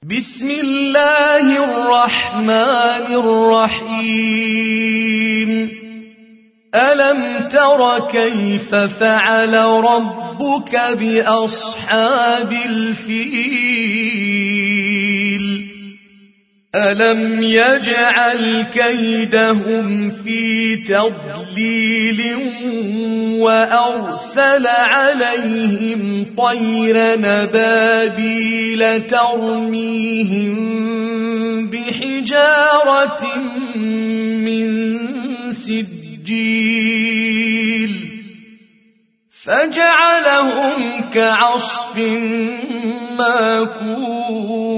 بسم الله الرحمن الرحيم ألم تر كيف فعل ربك بأصحاب الفيل ألم يجعل كيدهم في تضليل وأرسل عليهم طيرا نبابيل ترميهم بحجارة من سجيل فجعلهم كعصف ماكول